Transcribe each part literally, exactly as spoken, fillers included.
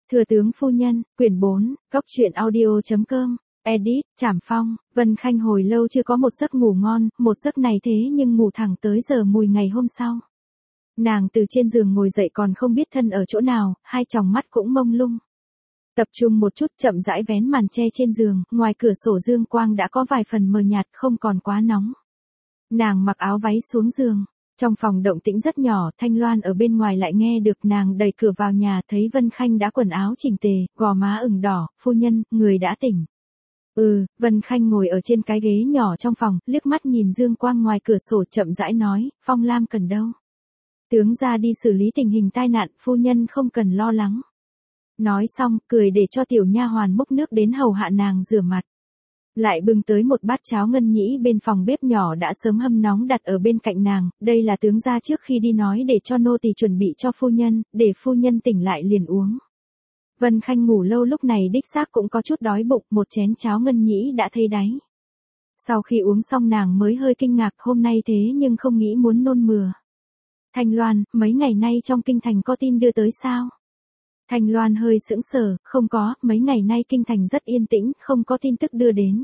Thừa tướng phu nhân, quyển bốn, góc truyện audio.com, edit, Trảm Phong. Vân Khanh hồi lâu chưa có một giấc ngủ ngon, một giấc này thế nhưng ngủ thẳng tới giờ mùi ngày hôm sau. Nàng từ trên giường ngồi dậy còn không biết thân ở chỗ nào, hai tròng mắt cũng mông lung. Tập trung một chút, chậm rãi vén màn che trên giường, ngoài cửa sổ dương quang đã có vài phần mờ nhạt, không còn quá nóng. Nàng mặc áo váy xuống giường. Trong phòng động tĩnh rất nhỏ, Thanh Loan ở bên ngoài lại nghe được. Nàng đẩy cửa vào nhà, thấy Vân Khanh đã quần áo chỉnh tề, gò má ửng đỏ. Phu nhân, người đã tỉnh. Ừ, Vân Khanh ngồi ở trên cái ghế nhỏ trong phòng, liếc mắt nhìn dương quang ngoài cửa sổ, chậm rãi nói, Phong Lam cần đâu? Tướng ra đi xử lý tình hình tai nạn, phu nhân không cần lo lắng. Nói xong, cười để cho tiểu nha hoàn múc nước đến hầu hạ nàng rửa mặt. Lại bưng tới một bát cháo ngân nhĩ bên phòng bếp nhỏ đã sớm hâm nóng đặt ở bên cạnh nàng, đây là tướng gia trước khi đi nói để cho nô tỳ chuẩn bị cho phu nhân, để phu nhân tỉnh lại liền uống. Vân Khanh ngủ lâu lúc này đích xác cũng có chút đói bụng, một chén cháo ngân nhĩ đã thấy đáy. Sau khi uống xong nàng mới hơi kinh ngạc, hôm nay thế nhưng không nghĩ muốn nôn mửa. Thanh Loan, mấy ngày nay trong kinh thành có tin đưa tới sao? Thanh Loan hơi sững sờ, không có, mấy ngày nay kinh thành rất yên tĩnh, không có tin tức đưa đến.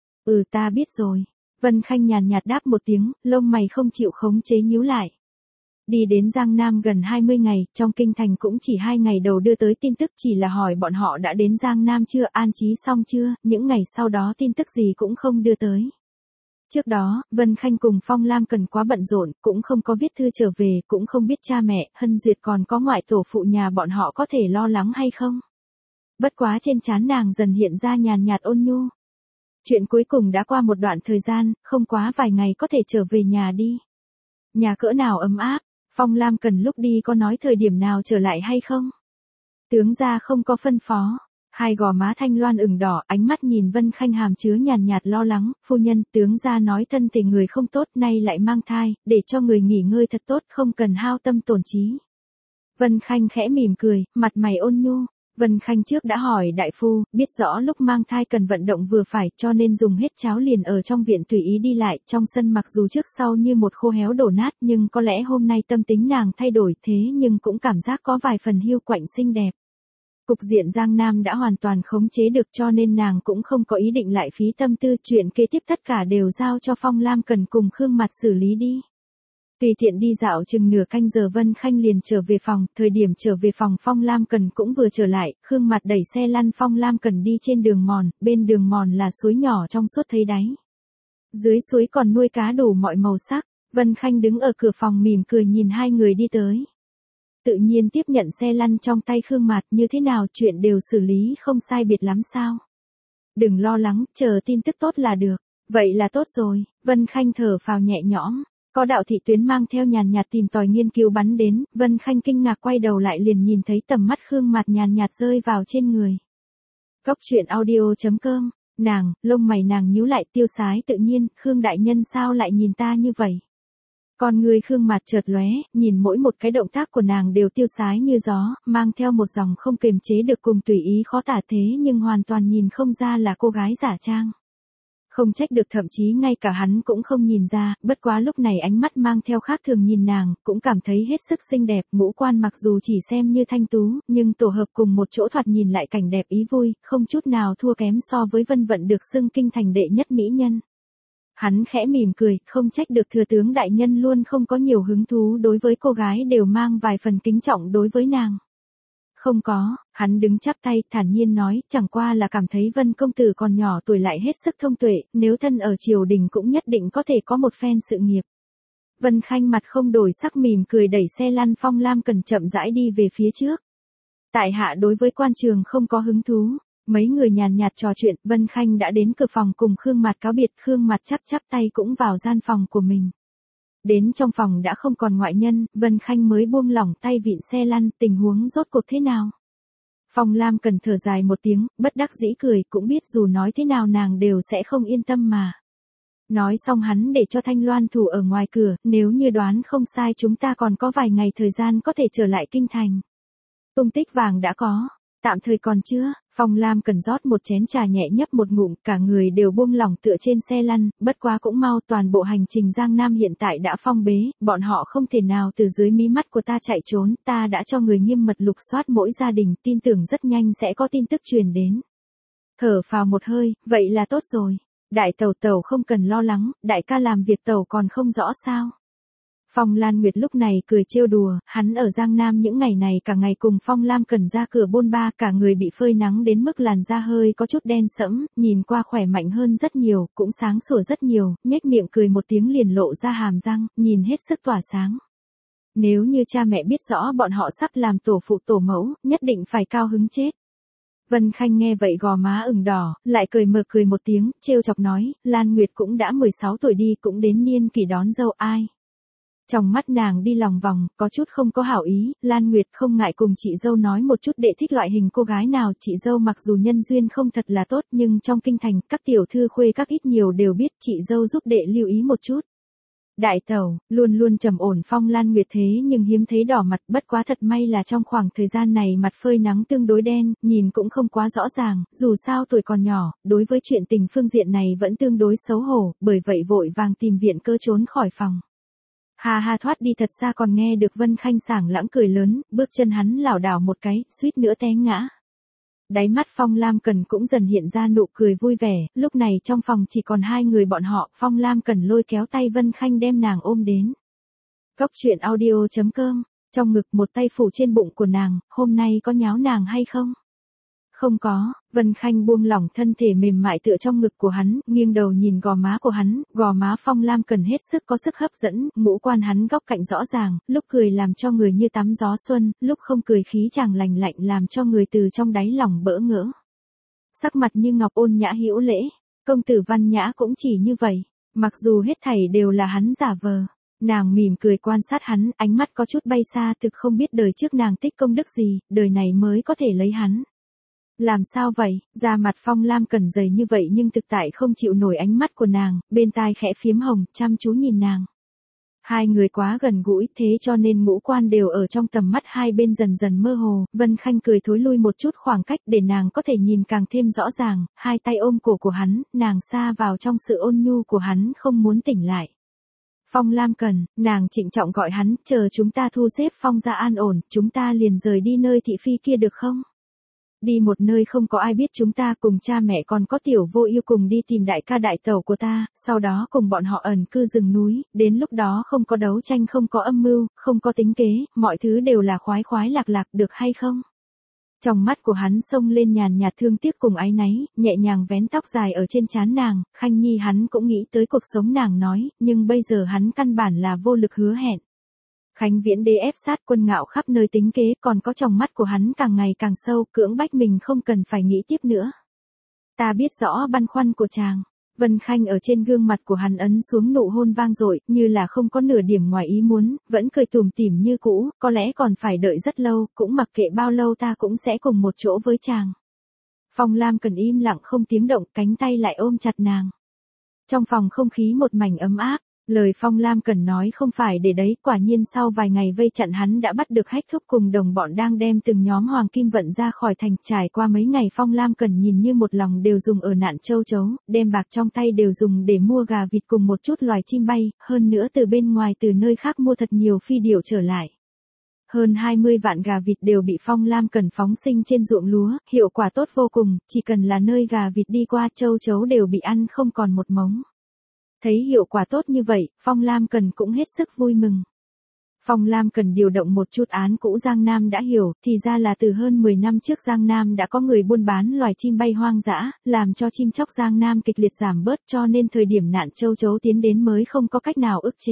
Ừ ta biết rồi. Vân Khanh nhàn nhạt đáp một tiếng, lông mày không chịu khống chế nhíu lại. Đi đến Giang Nam gần hai mươi ngày, trong kinh thành cũng chỉ hai ngày đầu đưa tới tin tức, chỉ là hỏi bọn họ đã đến Giang Nam chưa, an trí xong chưa, những ngày sau đó tin tức gì cũng không đưa tới. Trước đó, Vân Khanh cùng Phong Lam cần quá bận rộn, cũng không có viết thư trở về, cũng không biết cha mẹ, Hân Duyệt còn có ngoại tổ phụ nhà bọn họ có thể lo lắng hay không. Bất quá trên trán nàng dần hiện ra nhàn nhạt ôn nhu. Chuyện cuối cùng đã qua một đoạn thời gian, không quá vài ngày có thể trở về nhà đi. Nhà cỡ nào ấm áp, Phong Lam cần lúc đi có nói thời điểm nào trở lại hay không? Tướng gia không có phân phó. Hai gò má Thanh Loan ửng đỏ, ánh mắt nhìn Vân Khanh hàm chứa nhàn nhạt lo lắng, phu nhân, tướng gia nói thân thể người không tốt, nay lại mang thai, để cho người nghỉ ngơi thật tốt, không cần hao tâm tổn trí. Vân Khanh khẽ mỉm cười, mặt mày ôn nhu. Vân Khanh trước đã hỏi đại phu, biết rõ lúc mang thai cần vận động vừa phải, cho nên dùng hết cháo liền ở trong viện tùy ý đi lại, trong sân mặc dù trước sau như một khô héo đổ nát, nhưng có lẽ hôm nay tâm tính nàng thay đổi, thế nhưng cũng cảm giác có vài phần hiu quạnh xinh đẹp. Cục diện Giang Nam đã hoàn toàn khống chế được, cho nên nàng cũng không có ý định lại phí tâm tư, chuyện kế tiếp tất cả đều giao cho Phong Lam cần cùng Khương Mạt xử lý đi. Tùy tiện đi dạo chừng nửa canh giờ Vân Khanh liền trở về phòng, thời điểm trở về phòng Phong Lam cần cũng vừa trở lại, Khương Mạt đẩy xe lăn Phong Lam cần đi trên đường mòn, bên đường mòn là suối nhỏ trong suốt thấy đáy. Dưới suối còn nuôi cá đủ mọi màu sắc, Vân Khanh đứng ở cửa phòng mỉm cười nhìn hai người đi tới. Tự nhiên tiếp nhận xe lăn trong tay Khương Mạt, như thế nào, chuyện đều xử lý không sai biệt lắm sao? Đừng lo lắng, chờ tin tức tốt là được. Vậy là tốt rồi, Vân Khanh thở phào nhẹ nhõm. Có Đạo Thị Tuyến mang theo nhàn nhạt tìm tòi nghiên cứu bắn đến, Vân Khanh kinh ngạc quay đầu lại liền nhìn thấy tầm mắt Khương Mạt nhàn nhạt rơi vào trên người. Góc truyện audio.com, nàng, lông mày nàng nhíu lại tiêu sái tự nhiên, Khương đại nhân sao lại nhìn ta như vậy? Con người Khương Mạt chợt lóe, nhìn mỗi một cái động tác của nàng đều tiêu sái như gió, mang theo một dòng không kềm chế được cùng tùy ý khó tả thế nhưng hoàn toàn nhìn không ra là cô gái giả trang. Không trách được, thậm chí ngay cả hắn cũng không nhìn ra, bất quá lúc này ánh mắt mang theo khác thường nhìn nàng, cũng cảm thấy hết sức xinh đẹp, ngũ quan mặc dù chỉ xem như thanh tú, nhưng tổ hợp cùng một chỗ thoạt nhìn lại cảnh đẹp ý vui, không chút nào thua kém so với Vân Vận được xưng kinh thành đệ nhất mỹ nhân. Hắn khẽ mỉm cười, không trách được thừa tướng đại nhân luôn không có nhiều hứng thú đối với cô gái, đều mang vài phần kính trọng đối với nàng. Không có, hắn đứng chắp tay, thản nhiên nói, chẳng qua là cảm thấy Vân công tử còn nhỏ tuổi lại hết sức thông tuệ, nếu thân ở triều đình cũng nhất định có thể có một phen sự nghiệp. Vân Khanh mặt không đổi sắc mỉm cười đẩy xe lăn Phong Lam cần chậm rãi đi về phía trước. Tại hạ đối với quan trường không có hứng thú. Mấy người nhàn nhạt trò chuyện, Vân Khanh đã đến cửa phòng cùng Khương Mạt cáo biệt, Khương Mạt chắp chắp tay cũng vào gian phòng của mình. Đến trong phòng đã không còn ngoại nhân, Vân Khanh mới buông lỏng tay vịn xe lăn, tình huống rốt cuộc thế nào? Phong Lam cần thở dài một tiếng, bất đắc dĩ cười, cũng biết dù nói thế nào nàng đều sẽ không yên tâm mà. Nói xong hắn để cho Thanh Loan thủ ở ngoài cửa, nếu như đoán không sai chúng ta còn có vài ngày thời gian có thể trở lại kinh thành. Tung tích vàng đã có. Tạm thời còn chưa, Phong Lam Cần rót một chén trà nhẹ nhấp một ngụm, cả người đều buông lỏng tựa trên xe lăn, bất quá cũng mau, toàn bộ hành trình Giang Nam hiện tại đã phong bế, bọn họ không thể nào từ dưới mí mắt của ta chạy trốn, ta đã cho người nghiêm mật lục soát mỗi gia đình, tin tưởng rất nhanh sẽ có tin tức truyền đến. Thở phào một hơi, vậy là tốt rồi. Đại tẩu tẩu không cần lo lắng, đại ca làm việc tẩu còn không rõ sao. Phong Lan Nguyệt lúc này cười trêu đùa, hắn ở Giang Nam những ngày này cả ngày cùng Phong Lam Cần ra cửa bôn ba, cả người bị phơi nắng đến mức làn da hơi có chút đen sẫm, nhìn qua khỏe mạnh hơn rất nhiều, cũng sáng sủa rất nhiều, nhếch miệng cười một tiếng liền lộ ra hàm răng, nhìn hết sức tỏa sáng. Nếu như cha mẹ biết rõ bọn họ sắp làm tổ phụ tổ mẫu, nhất định phải cao hứng chết. Vân Khanh nghe vậy gò má ửng đỏ, lại cười mờ cười một tiếng, trêu chọc nói, Lan Nguyệt cũng đã mười sáu tuổi đi, cũng đến niên kỷ đón dâu ai. Trong mắt nàng đi lòng vòng, có chút không có hảo ý, Lan Nguyệt không ngại cùng chị dâu nói một chút để thích loại hình cô gái nào, chị dâu mặc dù nhân duyên không thật là tốt nhưng trong kinh thành, các tiểu thư khuê các ít nhiều đều biết, chị dâu giúp đệ lưu ý một chút. Đại tẩu, luôn luôn trầm ổn Phong Lan Nguyệt thế nhưng hiếm thấy đỏ mặt, bất quá thật may là trong khoảng thời gian này mặt phơi nắng tương đối đen, nhìn cũng không quá rõ ràng, dù sao tuổi còn nhỏ, đối với chuyện tình phương diện này vẫn tương đối xấu hổ, bởi vậy vội vàng tìm viện cơ trốn khỏi phòng. Hà hà thoát đi thật xa còn nghe được Vân Khanh sảng lãng cười lớn, bước chân hắn lảo đảo một cái, suýt nữa té ngã. Đáy mắt Phong Lam Cần cũng dần hiện ra nụ cười vui vẻ, lúc này trong phòng chỉ còn hai người bọn họ, Phong Lam Cần lôi kéo tay Vân Khanh đem nàng ôm đến. Cốc truyện audio chấm com, trong ngực một tay phủ trên bụng của nàng, hôm nay có nháo nàng hay không? Không có, Vân Khanh buông lỏng thân thể mềm mại tựa trong ngực của hắn, nghiêng đầu nhìn gò má của hắn, gò má Phong Lam Cần hết sức có sức hấp dẫn, ngũ quan hắn góc cạnh rõ ràng, lúc cười làm cho người như tắm gió xuân, lúc không cười khí chàng lành lạnh làm cho người từ trong đáy lòng bỡ ngỡ. Sắc mặt như ngọc ôn nhã hữu lễ, công tử văn nhã cũng chỉ như vậy, mặc dù hết thảy đều là hắn giả vờ. Nàng mỉm cười quan sát hắn, ánh mắt có chút bay xa, thực không biết đời trước nàng tích công đức gì, đời này mới có thể lấy hắn. Làm sao vậy, da mặt Phong Lam Cần dày như vậy nhưng thực tại không chịu nổi ánh mắt của nàng, bên tai khẽ phiếm hồng, chăm chú nhìn nàng. Hai người quá gần gũi, thế cho nên ngũ quan đều ở trong tầm mắt hai bên dần dần mơ hồ, Vân Khanh cười thối lui một chút khoảng cách để nàng có thể nhìn càng thêm rõ ràng, hai tay ôm cổ của hắn, nàng xa vào trong sự ôn nhu của hắn không muốn tỉnh lại. Phong Lam Cần, nàng trịnh trọng gọi hắn, chờ chúng ta thu xếp Phong gia an ổn, chúng ta liền rời đi nơi thị phi kia được không? Đi một nơi không có ai biết chúng ta cùng cha mẹ còn có tiểu vô yêu cùng đi tìm đại ca đại tẩu của ta, sau đó cùng bọn họ ẩn cư rừng núi, đến lúc đó không có đấu tranh không có âm mưu, không có tính kế, mọi thứ đều là khoái khoái lạc lạc được hay không? Trong mắt của hắn xông lên nhàn nhạt thương tiếc cùng áy náy, nhẹ nhàng vén tóc dài ở trên trán nàng, Khanh Nhi hắn cũng nghĩ tới cuộc sống nàng nói, nhưng bây giờ hắn căn bản là vô lực hứa hẹn. Khánh Viễn Đế ép sát Quân Ngạo khắp nơi tính kế, còn có trong mắt của hắn càng ngày càng sâu, cưỡng bách mình không cần phải nghĩ tiếp nữa. Ta biết rõ băn khoăn của chàng. Vân Khanh ở trên gương mặt của hắn ấn xuống nụ hôn vang dội, như là không có nửa điểm ngoài ý muốn, vẫn cười tủm tỉm như cũ, có lẽ còn phải đợi rất lâu, cũng mặc kệ bao lâu ta cũng sẽ cùng một chỗ với chàng. Phong Lam Cần im lặng không tiếng động, cánh tay lại ôm chặt nàng. Trong phòng không khí một mảnh ấm áp. Lời Phong Lam Cần nói không phải để đấy, quả nhiên sau vài ngày vây chặn hắn đã bắt được Hách Thúc cùng đồng bọn đang đem từng nhóm hoàng kim vận ra khỏi thành, trải qua mấy ngày Phong Lam Cần nhìn như một lòng đều dùng ở nạn châu chấu, đem bạc trong tay đều dùng để mua gà vịt cùng một chút loài chim bay, hơn nữa từ bên ngoài từ nơi khác mua thật nhiều phi điểu trở lại. Hơn hai mươi vạn gà vịt đều bị Phong Lam Cần phóng sinh trên ruộng lúa, hiệu quả tốt vô cùng, chỉ cần là nơi gà vịt đi qua châu chấu đều bị ăn không còn một mống. Thấy hiệu quả tốt như vậy, Phong Lam Cần cũng hết sức vui mừng. Phong Lam Cần điều động một chút án cũ Giang Nam đã hiểu, thì ra là từ hơn mười năm trước Giang Nam đã có người buôn bán loài chim bay hoang dã, làm cho chim chóc Giang Nam kịch liệt giảm bớt cho nên thời điểm nạn châu chấu tiến đến mới không có cách nào ức chế.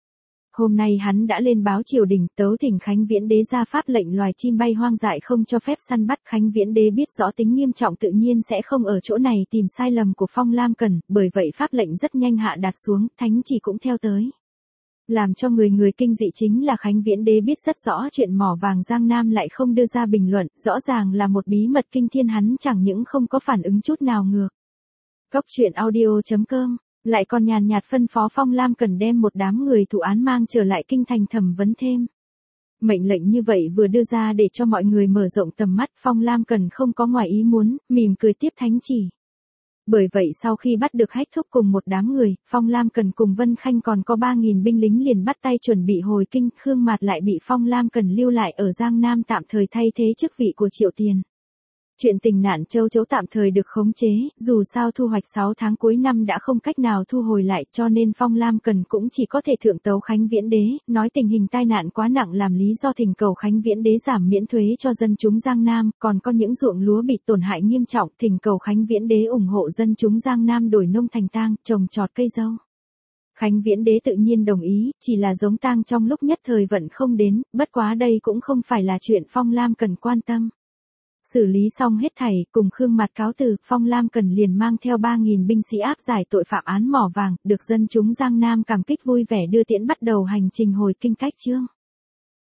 Hôm nay hắn đã lên báo triều đình, tấu thỉnh Khánh Viễn Đế ra pháp lệnh loài chim bay hoang dại không cho phép săn bắt. Khánh Viễn Đế biết rõ tính nghiêm trọng tự nhiên sẽ không ở chỗ này tìm sai lầm của Phong Lam Cần, bởi vậy pháp lệnh rất nhanh hạ đạt xuống, thánh chỉ cũng theo tới. Làm cho người người kinh dị chính là Khánh Viễn Đế biết rất rõ chuyện mỏ vàng Giang Nam lại không đưa ra bình luận, rõ ràng là một bí mật kinh thiên, hắn chẳng những không có phản ứng chút nào ngược. Cốc truyện audio chấm com lại còn nhàn nhạt phân phó Phong Lam Cần đem một đám người thụ án mang trở lại kinh thành thẩm vấn thêm. Mệnh lệnh như vậy vừa đưa ra để cho mọi người mở rộng tầm mắt, Phong Lam Cần không có ngoài ý muốn, mỉm cười tiếp thánh chỉ. Bởi vậy sau khi bắt được Hách Thúc cùng một đám người, Phong Lam Cần cùng Vân Khanh còn có ba nghìn binh lính liền bắt tay chuẩn bị hồi kinh, Khương Mạt lại bị Phong Lam Cần lưu lại ở Giang Nam tạm thời thay thế chức vị của Triệu Tiền. Chuyện tình nạn châu chấu tạm thời được khống chế, dù sao thu hoạch sáu tháng cuối năm đã không cách nào thu hồi lại, cho nên Phong Lam Cần cũng chỉ có thể thượng tấu Khánh Viễn Đế, nói tình hình tai nạn quá nặng làm lý do thỉnh cầu Khánh Viễn Đế giảm miễn thuế cho dân chúng Giang Nam, còn có những ruộng lúa bị tổn hại nghiêm trọng, thỉnh cầu Khánh Viễn Đế ủng hộ dân chúng Giang Nam đổi nông thành tang, trồng trọt cây dâu. Khánh Viễn Đế tự nhiên đồng ý, chỉ là giống tang trong lúc nhất thời vẫn không đến, bất quá đây cũng không phải là chuyện Phong Lam Cần quan tâm. Xử lý xong hết thảy, cùng Khương Mạt cáo từ, Phong Lam Cần liền mang theo ba nghìn binh sĩ áp giải tội phạm án mỏ vàng, được dân chúng Giang Nam cảm kích vui vẻ đưa tiễn bắt đầu hành trình hồi kinh cách chương.